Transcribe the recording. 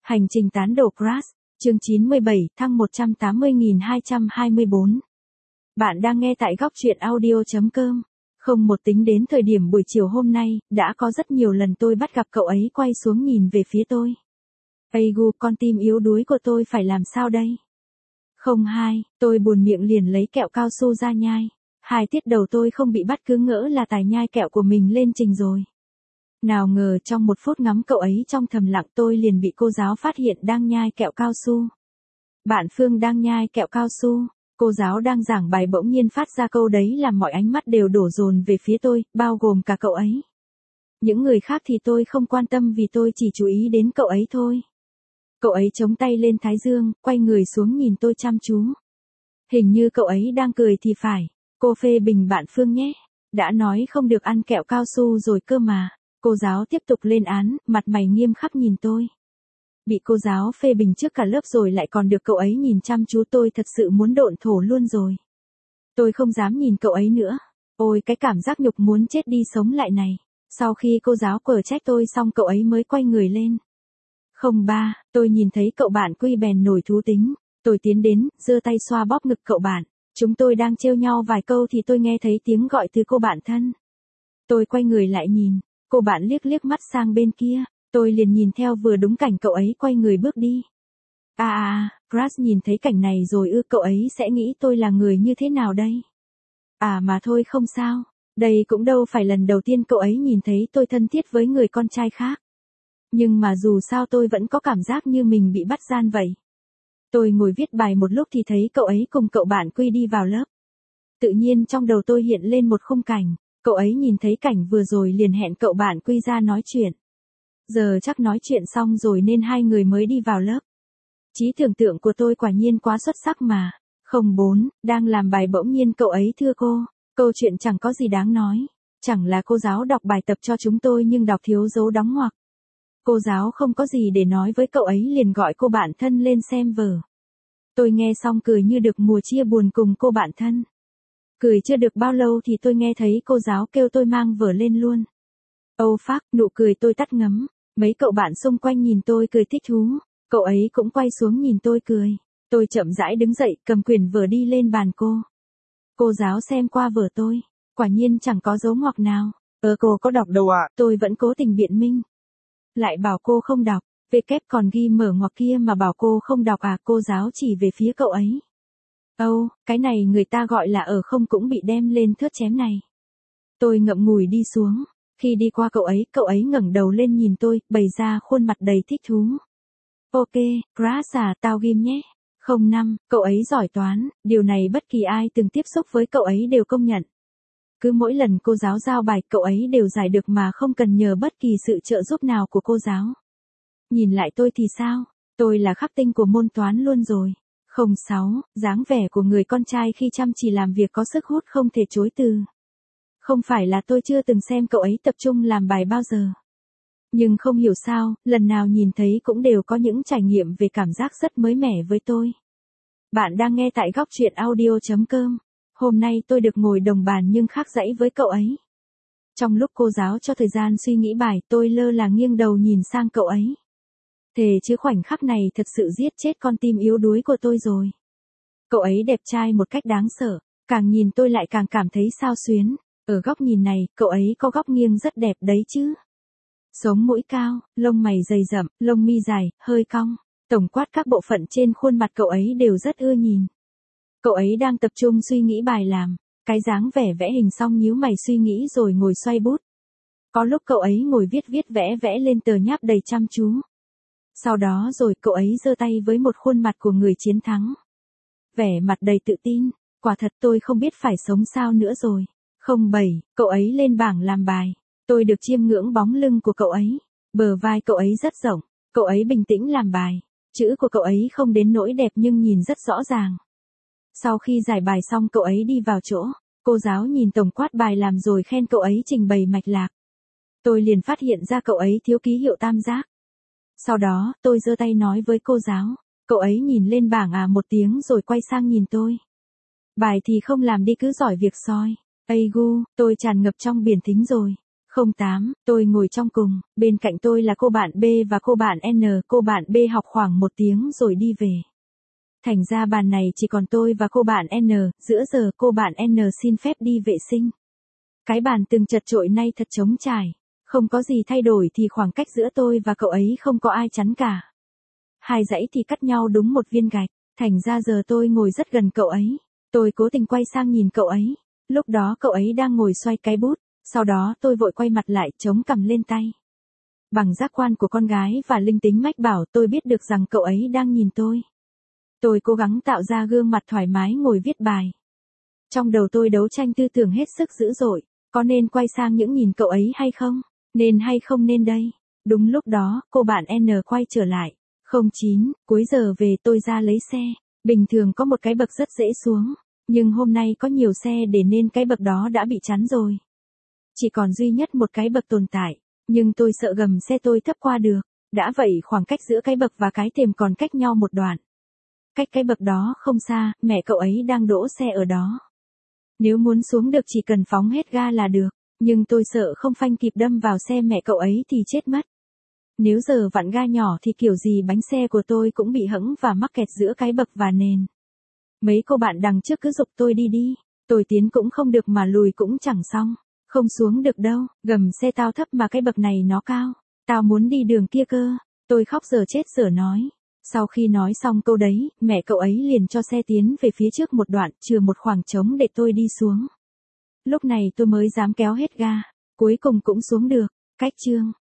Hành trình tán đổ Crash, chương 97, thăng 180.224. Bạn đang nghe tại góc truyện audio.com. Không một tính đến thời điểm buổi chiều hôm nay, đã có rất nhiều lần tôi bắt gặp cậu ấy quay xuống nhìn về phía tôi. Ây gu, con tim yếu đuối của tôi phải làm sao đây? Không hai, tôi buồn miệng liền lấy kẹo cao su ra nhai. 2 tiết đầu tôi không bị bắt cứ ngỡ là tài nhai kẹo của mình lên trình rồi. Nào ngờ trong 1 phút ngắm cậu ấy trong thầm lặng tôi liền bị cô giáo phát hiện đang nhai kẹo cao su. Bạn Phương đang nhai kẹo cao su. Cô giáo đang giảng bài bỗng nhiên phát ra câu đấy làm mọi ánh mắt đều đổ dồn về phía tôi, bao gồm cả cậu ấy. Những người khác thì tôi không quan tâm vì tôi chỉ chú ý đến cậu ấy thôi. Cậu ấy chống tay lên thái dương, quay người xuống nhìn tôi chăm chú. Hình như cậu ấy đang cười thì phải. Cô phê bình bạn Phương nhé. Đã nói không được ăn kẹo cao su rồi cơ mà. Cô giáo tiếp tục lên án, mặt mày nghiêm khắc nhìn tôi. Bị cô giáo phê bình trước cả lớp rồi lại còn được cậu ấy nhìn chăm chú tôi thật sự muốn độn thổ luôn rồi. Tôi không dám nhìn cậu ấy nữa. Ôi cái cảm giác nhục muốn chết đi sống lại này. Sau khi cô giáo quở trách tôi xong cậu ấy mới quay người lên. Không ba, tôi nhìn thấy cậu bạn Quy bèn nổi thú tính. Tôi tiến đến, giơ tay xoa bóp ngực cậu bạn. Chúng tôi đang trêu nhau vài câu thì tôi nghe thấy tiếng gọi từ cô bạn thân. Tôi quay người lại nhìn. Cô bạn liếc liếc mắt sang bên kia, tôi liền nhìn theo vừa đúng cảnh cậu ấy quay người bước đi. Crash nhìn thấy cảnh này rồi cậu ấy sẽ nghĩ tôi là người như thế nào đây? Mà thôi không sao, đây cũng đâu phải lần đầu tiên cậu ấy nhìn thấy tôi thân thiết với người con trai khác. Nhưng mà dù sao tôi vẫn có cảm giác như mình bị bắt gian vậy. Tôi ngồi viết bài một lúc thì thấy cậu ấy cùng cậu bạn Quy đi vào lớp. Tự nhiên trong đầu tôi hiện lên một khung cảnh. Cậu ấy nhìn thấy cảnh vừa rồi liền hẹn cậu bạn Quy ra nói chuyện. Giờ chắc nói chuyện xong rồi nên 2 người mới đi vào lớp. Trí tưởng tượng của tôi quả nhiên quá xuất sắc mà. 04, đang làm bài bỗng nhiên cậu ấy thưa cô. Câu chuyện chẳng có gì đáng nói. Chẳng là cô giáo đọc bài tập cho chúng tôi nhưng đọc thiếu dấu đóng ngoặc. Cô giáo không có gì để nói với cậu ấy liền gọi cô bạn thân lên xem vở. Tôi nghe xong cười như được mùa chia buồn cùng cô bạn thân. Cười chưa được bao lâu thì tôi nghe thấy cô giáo kêu tôi mang vở lên luôn. Oh fuck, nụ cười tôi tắt ngấm. Mấy cậu bạn xung quanh nhìn tôi cười thích thú. Cậu ấy cũng quay xuống nhìn tôi cười. Tôi chậm rãi đứng dậy cầm quyển vở đi lên bàn cô. Cô giáo xem qua vở tôi. Quả nhiên chẳng có dấu ngoặc nào. Cô có đọc đâu ạ? Tôi vẫn cố tình biện minh. Lại bảo cô không đọc. Kép còn ghi mở ngoặc kia mà bảo cô không đọc cô giáo chỉ về phía cậu ấy. Cái này người ta gọi là không cũng bị đem lên thớt chém này. Tôi ngậm ngùi đi xuống. Khi đi qua cậu ấy ngẩng đầu lên nhìn tôi, bày ra khuôn mặt đầy thích thú. Ok, Crash tao ghim nhé. 05, cậu ấy giỏi toán, điều này bất kỳ ai từng tiếp xúc với cậu ấy đều công nhận. Cứ mỗi lần cô giáo giao bài cậu ấy đều giải được mà không cần nhờ bất kỳ sự trợ giúp nào của cô giáo. Nhìn lại tôi thì sao? Tôi là khắc tinh của môn toán luôn rồi. 06, dáng vẻ của người con trai khi chăm chỉ làm việc có sức hút không thể chối từ. Không phải là tôi chưa từng xem cậu ấy tập trung làm bài bao giờ. Nhưng không hiểu sao, lần nào nhìn thấy cũng đều có những trải nghiệm về cảm giác rất mới mẻ với tôi. Bạn đang nghe tại góc truyện audio.com. Hôm nay tôi được ngồi đồng bàn nhưng khác dãy với cậu ấy. Trong lúc cô giáo cho thời gian suy nghĩ bài tôi lơ là nghiêng đầu nhìn sang cậu ấy. Thề chứ khoảnh khắc này thật sự giết chết con tim yếu đuối của tôi rồi. Cậu ấy đẹp trai một cách đáng sợ, càng nhìn tôi lại càng cảm thấy xao xuyến. Ở góc nhìn này, cậu ấy có góc nghiêng rất đẹp đấy chứ. Sống mũi cao, lông mày dày rậm, lông mi dài, hơi cong. Tổng quát các bộ phận trên khuôn mặt cậu ấy đều rất ưa nhìn. Cậu ấy đang tập trung suy nghĩ bài làm. Cái dáng vẻ vẽ hình xong nhíu mày suy nghĩ rồi ngồi xoay bút. Có lúc cậu ấy ngồi viết vẽ lên tờ nháp đầy chăm chú. Sau đó rồi cậu ấy giơ tay với một khuôn mặt của người chiến thắng. Vẻ mặt đầy tự tin, quả thật tôi không biết phải sống sao nữa rồi. 07, cậu ấy lên bảng làm bài. Tôi được chiêm ngưỡng bóng lưng của cậu ấy. Bờ vai cậu ấy rất rộng, cậu ấy bình tĩnh làm bài. Chữ của cậu ấy không đến nỗi đẹp nhưng nhìn rất rõ ràng. Sau khi giải bài xong cậu ấy đi vào chỗ. Cô giáo nhìn tổng quát bài làm rồi khen cậu ấy trình bày mạch lạc. Tôi liền phát hiện ra cậu ấy thiếu ký hiệu tam giác. Sau đó, tôi giơ tay nói với cô giáo. Cậu ấy nhìn lên bảng một tiếng rồi quay sang nhìn tôi. Bài thì không làm đi cứ giỏi việc soi. Ây gu, tôi tràn ngập trong biển thính rồi. 08, tôi ngồi trong cùng, bên cạnh tôi là cô bạn B và cô bạn N, cô bạn B học khoảng 1 tiếng rồi đi về. Thành ra bàn này chỉ còn tôi và cô bạn N, giữa giờ cô bạn N xin phép đi vệ sinh. Cái bàn từng chật chội nay thật trống trải, không có gì thay đổi thì khoảng cách giữa tôi và cậu ấy không có ai chắn cả. Hai dãy thì cắt nhau đúng một viên gạch, thành ra giờ tôi ngồi rất gần cậu ấy. Tôi cố tình quay sang nhìn cậu ấy, lúc đó cậu ấy đang ngồi xoay cái bút, sau đó tôi vội quay mặt lại chống cằm lên tay. Bằng giác quan của con gái và linh tính mách bảo tôi biết được rằng cậu ấy đang nhìn tôi. Tôi cố gắng tạo ra gương mặt thoải mái ngồi viết bài. Trong đầu tôi đấu tranh tư tưởng hết sức dữ dội, có nên quay sang những nhìn cậu ấy hay không? Nên hay không nên đây? Đúng lúc đó, cô bạn N quay trở lại. 09, cuối giờ về tôi ra lấy xe. Bình thường có một cái bậc rất dễ xuống, nhưng hôm nay có nhiều xe để nên cái bậc đó đã bị chắn rồi. Chỉ còn duy nhất một cái bậc tồn tại, nhưng tôi sợ gầm xe tôi thấp qua được. Đã vậy khoảng cách giữa cái bậc và cái thềm còn cách nhau một đoạn. Cách cái bậc đó không xa, mẹ cậu ấy đang đỗ xe ở đó. Nếu muốn xuống được chỉ cần phóng hết ga là được, nhưng tôi sợ không phanh kịp đâm vào xe mẹ cậu ấy thì chết mất. Nếu giờ vặn ga nhỏ thì kiểu gì bánh xe của tôi cũng bị hẫng và mắc kẹt giữa cái bậc và nền. Mấy cô bạn đằng trước cứ giục tôi đi, tôi tiến cũng không được mà lùi cũng chẳng xong, không xuống được đâu, gầm xe tao thấp mà cái bậc này nó cao, tao muốn đi đường kia cơ, tôi khóc giờ chết giờ nói. Sau khi nói xong câu đấy, mẹ cậu ấy liền cho xe tiến về phía trước một đoạn, chừa một khoảng trống để tôi đi xuống. Lúc này tôi mới dám kéo hết ga, cuối cùng cũng xuống được. Cách chương